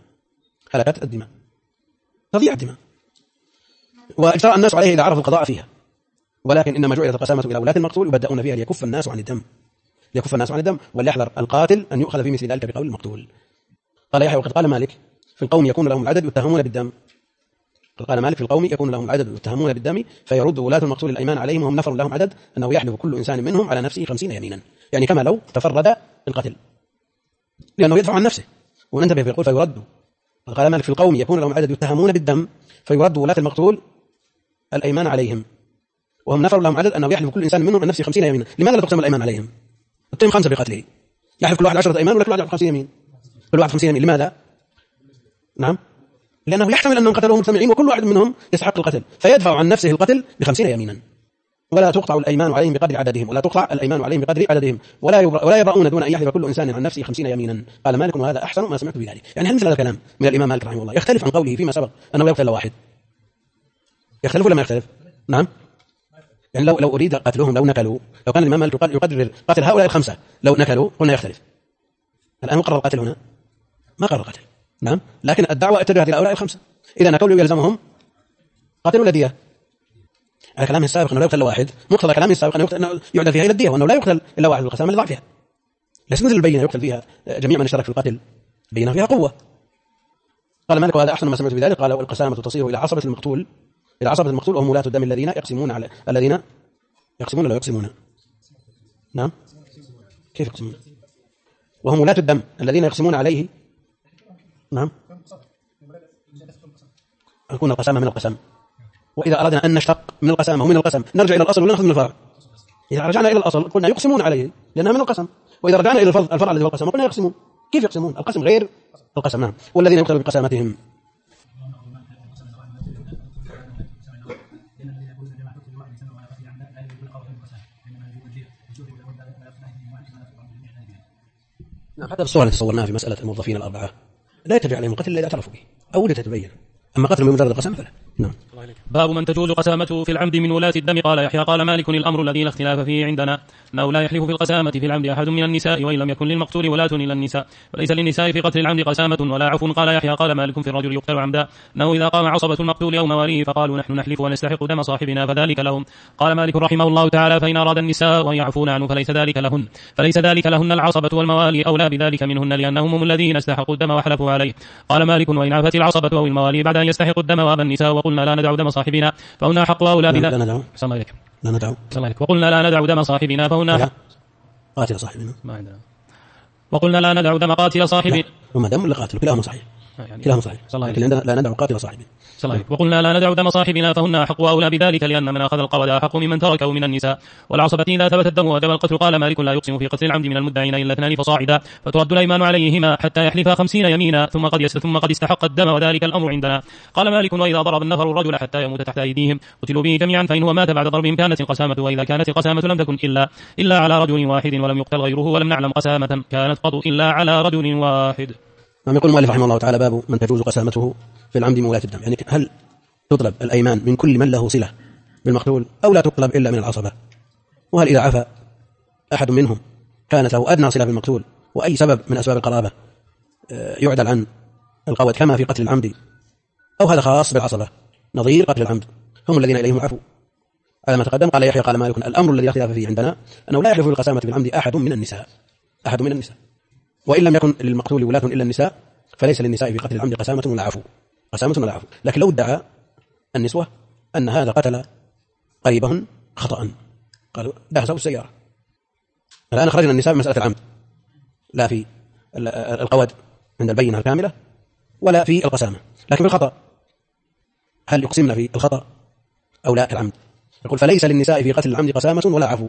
تضيع الدماء، واجترأ الناس عليه إذا عرفوا القضاء فيها. ولكن إنما جعلت القسامة إلى ولاة المقتول يبدأون فيها ليكف الناس عن الدم، وليحذر القاتل أن يؤخذ في مثل ذلك بقول المقتول. قال يحيى وقد قال مالك في القوم يكون لهم العدد يتهمون بالدم، قال مالك في القوم يكون لهم العدد يتهمون بالدم، فيرد ولاة المقتول الأيمان عليهم وهم نفر لهم عدد أنه يحلف كل إنسان منهم على نفسه 50 يمينا، يعني كما لو تفرد القتل، لأنه يدفع عن نفسه. وننتبه في القول فيرد. قال مالك في القوم يكون لهم عدد يتهمون بالدم، فيرد ولاة المقتول الأيمان عليهم وهم نفر لهم عدد أنه يحلف كل إنسان منهم على نفسه 50 يمينا. لماذا لا تقسم الأيمان عليهم؟ التهم 5 بقتله، يحلف كل واحد 10 أيمان ولا كل واحد 50 يمين؟ كل واحد 50 يمين. لماذا؟ نعم، لأنه يحتمل أنهم قتلوهم مجتمعين وكل واحد منهم يستحق القتل، فيدفع عن نفسه القتل ب50 يمينا. ولا تقطع الأيمان عليهم بقدر عددهم، ولا يبرؤون دون أن يحلف كل إنسان عن نفسه 50 يمينا. قال مالك وهذا أحسن ما سمعت بذلك. يعني هل مثل هذا الكلام من الإمام مالك رحمه الله يختلف عن قوله فيما سبق أنه لا يقتل إلا واحد؟ يختلف ولا ما يختلف؟ نعم. يعني لو أريد قتلهم لو نكلوا، لو كان الإمام مالك يقدر قتل هؤلاء ال5 لو نكلوا قلنا يختلف. الآن قرر القتل هنا ما قرر القتل. نعم. لكن الدعوة اتجهت إلى هؤلاء ال5، إذا نكلوا يلزمهم قتل ولا دية؟ على كلامه السابق أنه لا يقتل واحد، مقتضى كلامه السابق أنه يعدل فيها إلى الدية، وأنه لا يقتل إلا واحد بالقسامة لضعفها. ليس مثل البينة يقتل فيها جميع من اشترك في القتل، البينة فيها قوة. قال مالك وهذا أحسن ما سمعت بذلك. قال والقسامة تصير إلى عصبة المقتول وهم ولاة الدم الذين يقسمون. نعم. كيف يقسمون؟ وهم ولاة الدم الذين يقسمون عليه. نعم. يكون القسامة من القسم، وإذا أردنا أن نشتق من القسامة ومن القسم نرجع إلى الأصل ولا نأخذ من الفرع. إذا رجعنا إلى الأصل قلنا يقسمون عليه لأنها من القسم، وإذا رجعنا إلى الفرع الذي هو القسم قلنا يقسمون. كيف يقسمون؟ القسم غير القسم. نعم. والذين يقتلوا بقسامتهم. نعم. حتى الصور التي تصورناها في مسألة الموظفين الأربعة لا يتبع عليهم القتل إلا إذا اعترفوا به أو لتتبين، أما قتل بمجرد القسم فلا. نعم. باب من تجوز قسامته في العمد من ولاة الدم. قال يحيى قال مالك الأمر الذي لا اختلاف فيه عندنا أنه لا يحلف في القسامة في العمد أحد من النساء وإن لم يكن للمقتول ولاة إلا النساء، وليس للنساء في قتل العمد قسامة ولا عفو. قال يحيى قال مالك في الرجل يقتل عمدا أنه إذا قام عصبة المقتول أو مواليه فقالوا نحن نحلف ونستحق دم صاحبنا فذلك لهم. قال مالك رحمه الله تعالى فإن أراد النساء أن يعفون عنه فليس ذلك لهن العصبة والموالي أولى بذلك منهن لأنهم هم الذين استحقوا الدم وحلفوا عليه. قال مالك وإن عفت العصبة أو الموالي بعد أن يستحقوا الدم وأبى النساء وقلنا لا ندع دم صاحبنا فهن حق أولى بذلك. وقلنا لا ندع دم صاحبنا فهن قاتل صاحبنا ما عندنا. وقلنا لا ندع دم قاتل صاحبنا وما دم ولا قاتل كلاهما صحيح كلاهما صحيح لكن لا ندع قاتل صاحبنا. وقلنا لا ندع دم صاحبنا فهن أحق وأولى بذلك لأن من أخذ القود أحق ممن تركه من النساء والعصبة إذا ثبت الدم وجب القتل. قال مالك لا يقسم في قتل العمد من المدعين إلا 2 فصاعدا فترد الأيمان عليهما حتى يحلفا 50 يمينا ثم قد استحق الدم وذلك الأمر عندنا. قال مالك وإذا ضرب النفر الرجل حتى يموت تحت أيديهم قتلوا به جميعا فإن هو مات بعد ضربهم كانت القسامة، وإذا كانت القسامة لم تكن إلا على رجل واحد ولم يقتل غيره ولم نعلم قسامة كانت قط إلا على رجل واحد. يقول المؤلف رحمه الله تعالى باب من تجوز قسامته في العمد من ولاة الدم، يعني هل تطلب الأيمان من كل من له صلة بالمقتول أو لا تطلب إلا من العصبة؟ وهل إذا عفى أحد منهم كانت له أدنى صلة بالمقتول وأي سبب من أسباب القرابة يعدل عن القود كما في قتل العمد، أو هذا خاص بالعصبة نظير قتل العمد هم الذين إليهم العفو على ما تقدم. قال يحيى قال مالك الأمر الذي اختلاف فيه عندنا أنه لا يحلف بالقسامة بالعمد أحد من النساء وإن لم يكن للمقتول ولاة إلا النساء فليس للنساء في قتل العمد قسامة ولا عفو. لكن لو ادعى النسوة أن هذا قتل قريبهن خطأ قالوا دهسوا السيارة، الآن خرجنا النساء من مسألة العمد لا في القود عند البينة الكاملة ولا في القسامة، لكن في الخطأ هل يقسمنا في الخطأ أو لا كالعمد؟ يقول فليس للنساء في قتل العمد قسامة ولا عفو.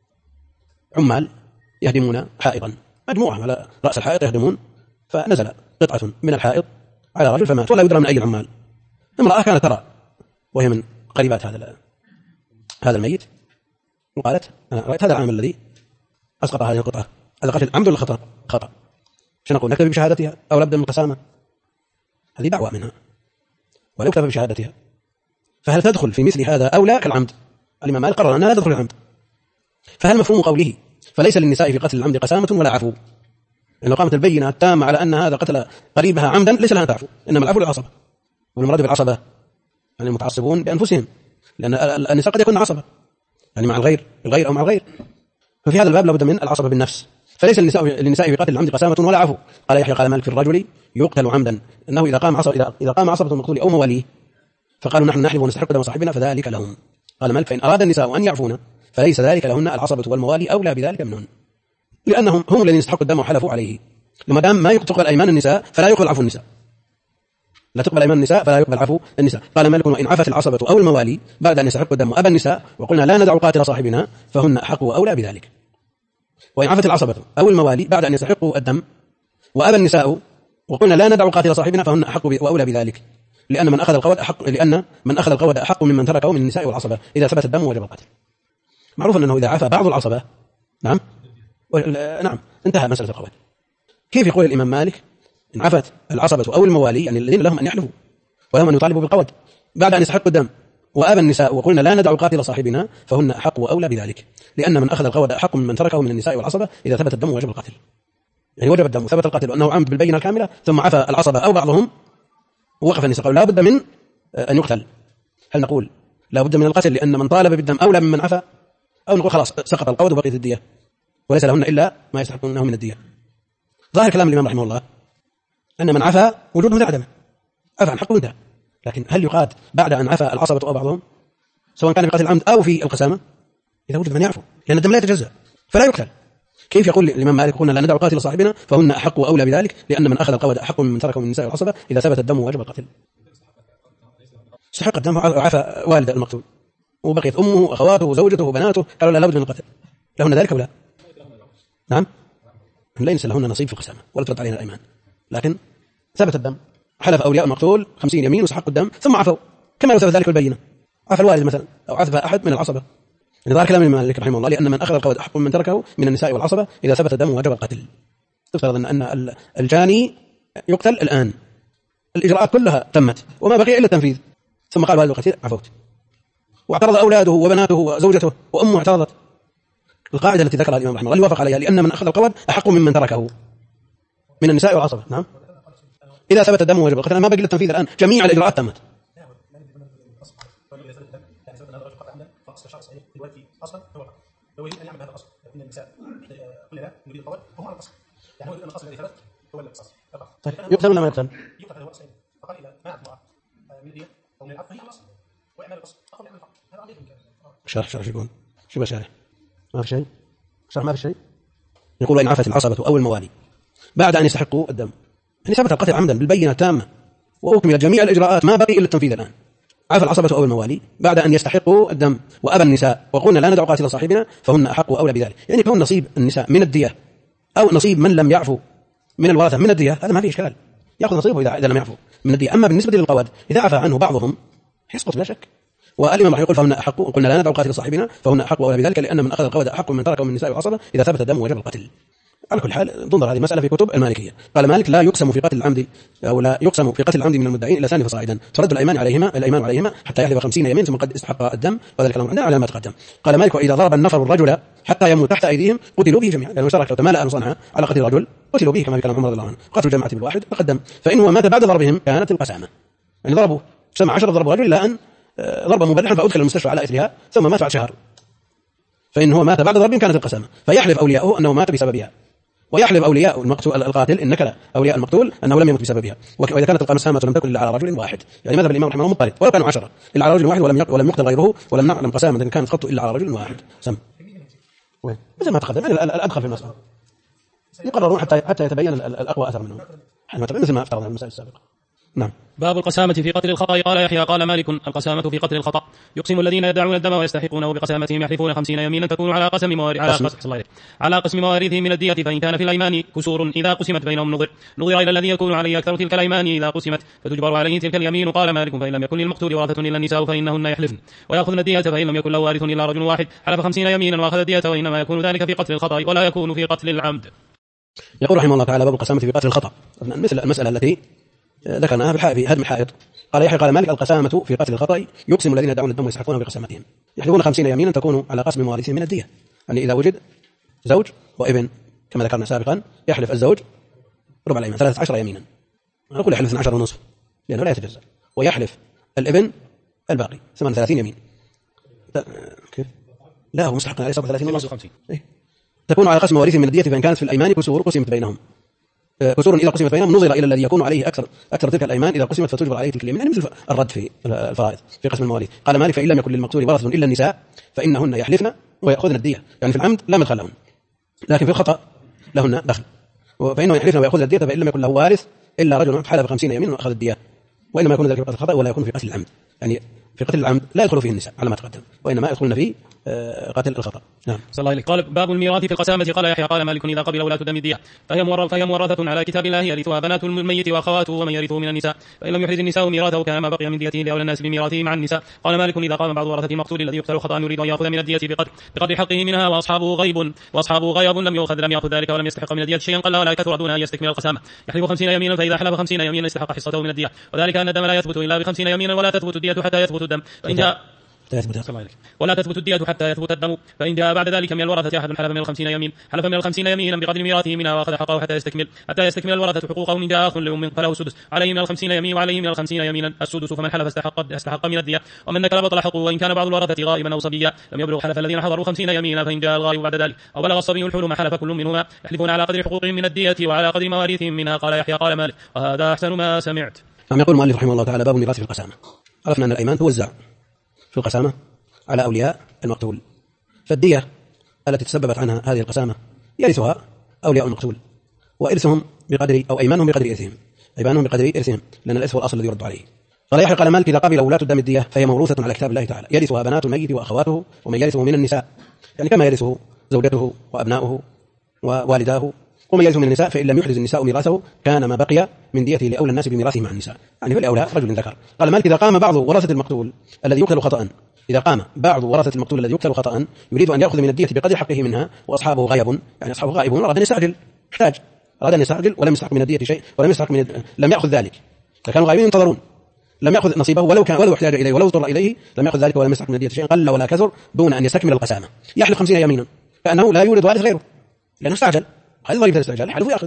عمال يهدمون حائطا مجموعة على رأس الحائط يهدمون فنزل قطعة من الحائط على رجل فمات ولا يدرى من أي العمال. امرأة كانت ترى وهي من قريبات هذا الميت وقالت أنا رأيت هذا العامل الذي أسقط هذه القطعة هذا قتل عمد ولا خطأ؟ شو نقول نكتفي بشهادتها أو نبدأ من القسامة؟ هذه دعوة منها ولو اكتفى بشهادتها فهل تدخل في مثل هذا أو لا كالعمد؟ الإمام مالك قرر أنها لا تدخل العمد. فهل مفهوم قوله فليس للنساء في قتل العمد قسامة ولا عفو؟ لأنه قامت البينة التامة على أن هذا قتل قريبها عمدا ليس لها تعفو، إنما العفو للعصبة. والمراد بالعصبة يعني المتعصبون بأنفسهم، لأن النساء قد يكون عصبة يعني مع الغير أو مع الغير، ففي هذا الباب لابد من العصبة بالنفس. فليس للنساء في قتل العمد قسامة ولا عفو. قال يحيى قال مالك في الرجل يقتل عمدا أنه إذا قام عصبة المقتول أو مواليه فقالوا نحن نحلف ونستحق دم صاحبنا فذلك لهم. قال مالك فإن أراد النساء أن يعفون فليس ذلك لهن العصبة والموالي أولى بذلك منهن لأنهم هم الذين استحقوا الدم وحلفوا عليه. لما دام ما تقبل أيمان النساء فلا يقبل عفو النساء، لا تقبل أيمان النساء فلا يقبل عفو النساء. قال مالك وإن عفت العصبة أو الموالي بعد أن يستحقوا الدم وأبى النساء وقلنا لا ندع قاتل صاحبنا فهن أحق وأولى بذلك. وإن عفت العصبة أو الموالي بعد أن يستحقوا الدم وأبى النساء وقلنا لا ندع قاتل صاحبنا فهن أحق وأولى بذلك لأن من أخذ القود أحق ممن تركه من النساء والعصبة إذا ثبت الدم وجب القتل. معروف أنه إذا عفى بعض العصبة نعم انتهى مسألة القود. كيف يقول الإمام مالك إن عفت العصبة أو الموالي يعني الذين لهم أن يحلفوا ولهم أن يطالبوا بالقود بعد أن يستحقوا الدم وأبى النساء وقلنا لا ندع قاتل صاحبنا فهن أحق وأولى بذلك لأن من أخذ القود أحق ممن تركه من النساء والعصبة إذا ثبت الدم وجب القتل. يعني وجب الدم وثبت القتل وأنه عمد بالبينة الكاملة ثم عفى العصبة أو بعضهم ووقف النساء قالوا لا بد من أن يقتل. هل نقول لا بد من القتل لأن من طالب بالدم أولى ممن عفى، أو نقول خلاص سقط القود وبقيت الدية وليس لهن إلا ما يستحقونه من الدية؟ ظاهر كلام الإمام رحمه الله أن من عفى وجوده من عدمه عفى عن حقه انتهى، لكن هل يقاد بعد أن عفى العصبة أو بعضهم سواء كان في قتل العمد أو في القسامة إذا وجد من يعفو لأن الدم لا يتجزأ فلا يقتل؟ كيف يقول الإمام مالك قلنا لا ندع قاتل صاحبنا فهن أحق وأولى بذلك لأن من أخذ القود أحق من تركه من النساء والعصبة إذا ثبت الدم وجب القتل؟ استحق الدم وعفى والد المقتول وبقيت أمه وأخواته وزوجته وبناته قالوا لا بد من القتل، لهن ذلك أو لا؟ نعم ليس لهن نصيب في القسامة ولا ترد علينا الأيمان، لكن ثبت الدم حلف أولياء المقتول 50 يمين وسحقوا الدم ثم عفوا كما لو ثبت ذلك البينة، عفى الوالد مثلا أو عفى أحد من العصبة. يعني ظاهر كلام مالك رحمه الله لأن من أخذ القود أحق من تركه من النساء والعصبة إذا ثبت الدم وجب القتل. تفترض أن الجاني يقتل الآن، الإجراءات كلها تمت وما بقي إلا التنفيذ، ثم قال والد القتيل عفوت، واعترض أولاده وبناته وزوجته وأمه اعترضت. القاعدة التي ذكرها الإمام رحمه الله يوافق عليها، لأن من أخذ القود أحق ممن تركه من النساء والعصبة. نعم، إذا ثبت الدم وجب القتل. ما بقي التنفيذ الآن، جميع الإجراءات تمت. لو يريد أن يعمل هذا القصد من النساء قلنا لا نريد القول فهو على القصد، يعني هو يريد أن القصد الذي ثبت هو القصد. طيب يقتل ولا ما يقتل؟ يقتل هو قصد، فقال إذا مات امرأة من الدية أو من العفو فهي على القصد ويعمل القصد أقل يعمل الفقر. هذا عظيم شرح شو يقول؟ شو بشارح؟ ما في شيء؟ شرح ما في شيء؟ يقول وإن عفت العصبة أو الموالي بعد أن يستحقوا الدم، يعني ثبت القتل عمدا بالبينة التامة وأكمل جميع الإجراءات، ما بقي إلا التنفيذ الآن. عفى العصبة أو الموالي بعد أن يستحقوا الدم وأبى النساء وقلنا لا ندع قاتل صاحبنا فهن أحق وأولى بذلك، يعني كون نصيب النساء من الدية أو نصيب من لم يعفو من الورثة من الدية هذا ما فيه إشكال، يأخذ نصيبه إذا لم يعفو من الدية. أما بالنسبة للقواد إذا عفى عنه بعضهم يسقط لا شك. والإمام يقول فهن أحق، وقلنا لا ندع قاتل صاحبنا فهن أحق وأولى بذلك، لأن من أخذ القواد أحق من تركه من النساء والعصبة إذا ثبت الدم وجب القتل. على كل حال تنظر هذه المسألة في كتب المالكية. قال مالك لا يقسم في قتل العمد أو لا يقسم في قتل العمد من المدعين إلى ثاني فصاعدا، فرد الأيمان عليهما حتى يحلف 50 يمين ثم قد استحق الدم، وذلك الأمر عندنا على ما تقدم. قال مالك وإذا ضرب النفر الرجل حتى يموت تحت أيديهم قتلوا به جميعا، لأنه شرك لو تمالأ أهل صنعاء على قتل الرجل قتلوا به كما في كلام عمر رضي الله عنه. قتل الجماعة بالواحد تقدم، فإنه مات بعد ضربهم كانت القسامة، يعني ضربوا سمع 10 ضرب رجل إلى أن ضرب مبرحا فأدخل المستشفى على إثرها ثم مات بعد شهر، فإنه مات بعد ضربهم كانت القسامة، فيحلف أولياؤه أنه مات بسببها، ويحلف أولياء المقتول القاتل إن نكل أولياء المقتول أنه لم يمت بسببها. وإذا كانت القسامة لم تكن إلا على رجل واحد، يعني مذهب الإمام رحمه الله مضطرد، ولو كانوا 10 إلا على رجل واحد ولم يقتل غيره ولم نعلم قسامة كانت خط إلا على رجل واحد. سم وين مثل ما تقدم الأدخل في المسألة يقررون حتى يتبين الأقوى أثر منهم مثل ما افترضنا المسائل السابقة. نعم. باب القسامة في قتل الخطأ. قال يحيى قال مالك القسامة في قتل الخطأ يقسم الذين يدعون الدم ويستحقونه بقسامتهم يحلفون 50 يمينا تكون على قسم مواريثهم من الدية، فإن كان في الأيمان كسور إذا قسمت بينهم نظر إلى الذي يكون عليه أكثر تلك الأيمان إذا قسمت فتجبر عليه تلك اليمين. قال مالك فإن لم يكن للمقتول ورثة إلا النساء فإنهن يحلفن ويأخذن الدية، فإن لم يكن له وارث إلا رجل واحد حلف 50 يمينا وأخذ الدية، وإنما يكون ذلك في قتل الخطأ ولا يكون في قتل العمد. يقول رحمه الله تعالى باب القسامة في قتل الخطأ، مثل المسألة التي ذكرناها في هدم الحائط. قال يحيى قال مالك القسامة في قتل الخطأ يقسم الذين يدعون الدم ويستحقونه بقسامتهم يحلفون 50 يمينا تكون على قسم مواريثهم من الدية، يعني إذا وجد زوج وابن كما ذكرنا سابقا يحلف الزوج ربع الأيمان 13 يمينا، نقول يحلف 12 ونصف لأنه لا يتجزأ، ويحلف الابن الباقي 38 يمين. كيف؟ لا هو مستحق عليه 30 ونصف. تكون على قسم مواريثهم من الدية، فإن كانت في الأيمان كسور قسمت بينهم كسور إذا قسمت بينهم نظر إلى الذي يكون عليه أكثر تلك الأيمان إذا قسمت فتجبر عليه تلك اليمين، يعني مثل الرد في الفرائض في قسم المواريث. قال مالك فإن لم يكن للمقتول ورثة إلا النساء فإنهن يحلفن ويأخذن الدية، يعني في العمد لا مدخل لهن لكن في الخطأ لهن دخل، فإنه يحلفن ويأخذن الدية، فإن لم يكن له وارث إلا رجل حلف 50 يمين وأخذ الدية، وإنما يكون ذلك في قتل الخطأ ولا يكون في قتل العمد، يعني في قتل العمد لا يدخل فيه النساء على ما تقدم، وإنما يدخلن في قتل الخطأ. نعم. صلى الله عليه. قال باب الميراث في القسامة. قال يحيى قال مالك إذا قبل ولاة دم الدية فهي مورثة على كتاب الله يرثها بنات الميت وأخواته ومن يرثه من النساء، فإن لم يحرز النساء ميراثه كان ما بقي من ديته لأولى الناس بميراثه مع النساء. قال مالك إذا قام بعض ورثة المقتول الذي يقتل خطأ يريد أن يأخذ من الدية بقدر حقه منها وأصحابه غيب لم يأخذ ذلك ولم يستحق من الدية شيئا قل ولا كثر دون أن يستكمل القسامة يحلف 50 يمينا، فإذا حلف 50 يمينا استحق حصته من الدية، وذلك أن الدم لا يثبت إلا ب50 يمينا ولا تثبت الدية حتى يثبت الدم، ولا تثبت الدية حتى يثبت الدم، فإن جاء بعد ذلك من الورثة أحد حلف من 50 يمينا بقدر ميراثه منها وأخذ حقه حتى يستكمل الورثة حقوقه. من جاء أخ لأم فله السدس عليه من 50 يمين وعليه من 50 يمينا السدس، فمن حلف استحق من الدية، ومن نكل بطل حقه، وإن كان بعض الورثة غائبا أو صبيا لم يبلغ حلف الذين حضروا 50 يمينا، فإن جاء الغائب بعد ذلك أو بلغ الصبي الحلم حلف كل منهما يحلفون على قدر حقوقهم من الدية وعلى قدر مواريثهم منها. قال يحيى قال مالك وهذا أحسن ما سمعت. يقول المؤلف رحمه الله تعالى باب الميراث في القسامة. عرفنا أن الأيمان توزع في القسامة على أولياء المقتول، فالدية التي تسببت عنها هذه القسامة يرثها أولياء المقتول، وإرثهم بقدر أو أيمانهم بقدر إرثهم لأن الإرث هو الأصل الذي يرد عليه. قال يحيى قال مالك إذا قبل ولاة الدم الدية فهي موروثة على كتاب الله تعالى يرثها بنات الميت وأخواته ومن يرثه من النساء، يعني كما يرثه زوجته وأبناؤه ووالداه ومن يرثه من النساء، فإن لم يحرز النساء ميراثه كان ما بقي من ديته لأولى الناس بميراثه مع النساء، يعني فالأولى رجل ذكر. قال مالك إذا قام بعض ورثة المقتول الذي يقتل خطأ يريد أن يأخذ من الدية بقدر حقه منها وأصحابه غائب، يعني أصحابه غائبون، أراد أن يستعجل ولم يستحق من الدية شيء لم يأخذ ذلك، فكانوا غائبين ينتظرون، لم يأخذ نصيبه ولو احتاج إليه ولو اضطر إليه، لم يأخذ ذلك ولم يستحق من الدية شيئا قل ولا كثر دون أن يستكمل القسامة. يحلف 50 يمينا كأنه لا يوجد وارث غيره لأنه استعجل، هذه ضريبة الاستعجال، يحلف ويأخذ.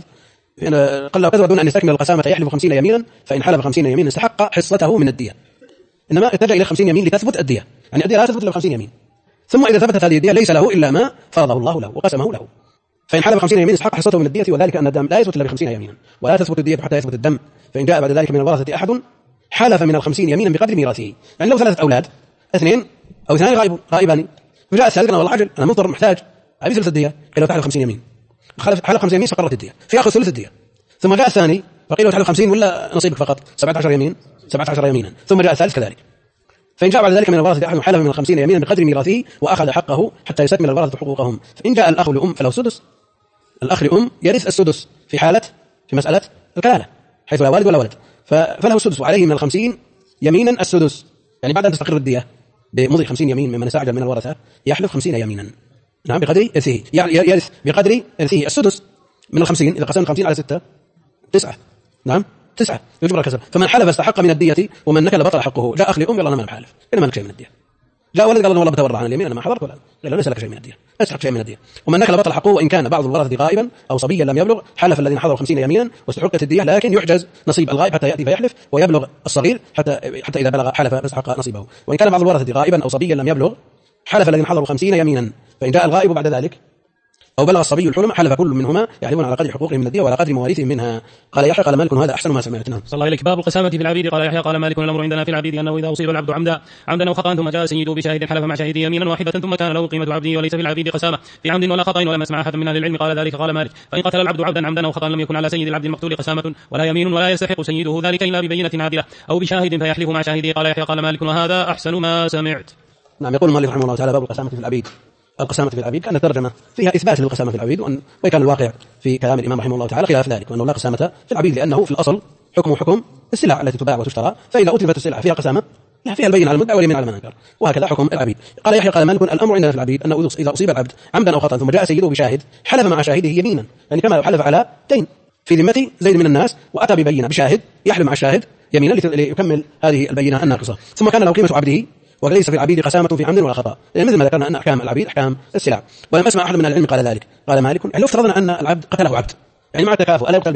قل وكثر دون أن يستكمل القسامة يحلف 50 يمينا، فإن حلف 50 يمينا استحق حصته من الدية. إنما اتجه إلى 50 يمين لتثبت الدية، يعني الدية لا تثبت إلا 50 يمين، ثم إذا ثبتت هذه الدية ليس له إلا ما فرضه الله له وقسمه له. فإن حلف 50 يمين استحق حصته من الدية، وذلك أن الدم لا يثبت إلا ب50 يمينا، ولا تثبت الدية حتى يثبت الدم. فإن جاء بعد ذلك من الورثة أحد حلف من 50 يمينا بقدر ميراثه، يعني لو 3 أولاد 2 أو 2 غائبان، فجاء الثالث أنا والله عجل أنا مضطر محتاج أبي ثلث الدية، قيل له تحلف 50 يمين، حلف 50 يمين استقرت الدية فيأخذ ثلث الدية. ثم جاء الثاني فقيل له تحلف 50 ولا نصيبك فقط 17 يمين 17 يمينا. ثم جاء الثالث كذلك. فإن جاء بعد ذلك من الورثة أحد حلف من 50 يمينا بقدر ميراثه وأخذ حقه حتى يستكمل الورثة حقوقهم. فإن جاء الأخ لأم فله السدس، الأخ لأم يرث السدس في مسألة الكلالة حيث لا والد ولا ولد، فله السدس وعليه من 50 يمينا السدس، يعني بعد أن تستقر الدية بمضي 50 يمين ممن استعجل من الورثة يحلف 50 يمينا، نعم بقدر إرثه، يرث بقدر إرثه السدس من 50. إذا قسمنا 50 على 6 9، نعم 9 يجبر الكسر. فمن حلف استحق من الدية ومن نكل بطل حقه. جاء أخ لأم يلا أنا ما بحالف، إلا ما لك شيء من الدية. جاء ولد قال أنا والله بتورع عن اليمين أنا ما حضرت ولا ليس لك شيء من الدية، لا يستحق شيء من الدية. ومن نكل بطل حقه وإن كان بعض الورثة غائبا أو صبيا لم يبلغ حلف الذين حضروا 50 يمينا واستحقت الدية، لكن يحجز نصيب الغائب حتى يأتي فيحلف، ويبلغ الصغير حتى إذا بلغ حلف فاستحق نصيبه. وإن كان بعض الورثة غائبا أو صبيا لم يبلغ حلف الذين حضروا 50 يمينا، فإن جاء الغائب بعد ذلك أو بلغ الصبي الحلم حلف كل منهما يحلفون على قدر حقوقهم من الدية وعلى قدر مواريثهم منها. قال يحيى قال مالك هذا أحسن ما سمعت. صلى الله عليك. باب القسامة في العبيد. قال يحيى قال مالك الأمر عندنا في العبيد أنه إذا أصيب العبد عمدا أو خطأ ثم جاء سيده بشاهد حلف مع شاهده يمينا واحدة ثم كان له قيمة عبده وليس في العبيد قسامة في عمد ولا خطأ ولم يسمع أحد من أهل العلم قال ذلك. قال مالك فإن قتل العبد عبدا عمدا أو خطأ لم يكن على سيد العبد المقتول قسامة ولا يمين ولا يستحق سيده ذلك إلا ببينة عادلة أو بشاهد فيحلف مع شاهده. قال يحيى قال مالك وهذا أحسن ما سمعت. نعم. يقول المؤلف رحمه الله تعالى باب القسامة في العبيد. القسامة في العبيد كانت ترجمة فيها إثبات للقسامة في العبيد، وكان الواقع في كلام الإمام رحمه الله تعالى خلاف ذلك، وأنه لا قسامة في العبيد لأنه في الأصل حكم السلع التي تباع وتشترى، فإذا أتلفت السلع فيها قسامة فيها البين على المدعي واليمين على من أنكر، وهكذا حكم العبيد. قال يحيى قال مالك الأمر عندنا في العبيد أنه إذا أصيب العبد عمدا أو خطأ ثم جاء سيده بشاهد حلف مع شاهده يمينا، يعني كما لو حلف على دين في ذمة زيد من الناس وأتى ببينة بشاهد يحلف مع الشاهد يمينا ليكمل هذه البينة الناقصة، ثم كان له قيمة عبده وليس في العبيد قسامة في عمد ولا خطأ، يعني مثل ما ذكرنا أن أحكام العبيد أحكام السلع. ولم أسمع أحد من العلم قال ذلك. قال مالك يعني لو افترضنا أن العبد قتله عبد يعني مع التكافؤ ألا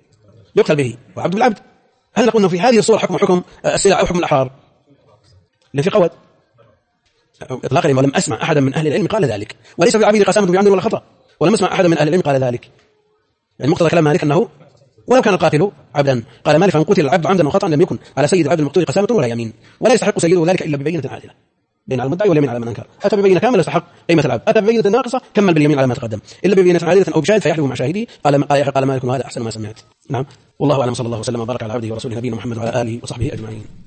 يقتل به وعبد بالعبد، هل نقول أنه في هذه الصورة حكم السلع أو حكم الأحرار اللي في قواد إطلاقا؟ ولم أسمع أحدا من أهل العلم قال ذلك. وليس في العبيد قسامة في عمد ولا خطأ، ولم أسمع أحدا من أهل العلم قال ذلك. يعني مقتضى كلام مالك أنه ولو كان القاتل عبدا. قال مالك فإن قتل العبد عمدا وخطأ لم يكن على سيد العبد المقتول قسامة ولا يمين، ولا يستحق سيده ذلك إلا ببينة عادلة بين على المدعي واليمين على من أنكر. أتى ببينة كاملة يستحق قيمة العبد، أتى ببينة ناقصة كمل باليمين على ما تقدم، إلا ببينة عادلة أو بشاهد فيحلف مع شاهدي. قال مالك وهذا أحسن ما سمعت. نعم والله أعلم. صلى الله وسلم وبارك على عبده ورسوله نبينا محمد وعلى آله وصحبه أجمعين.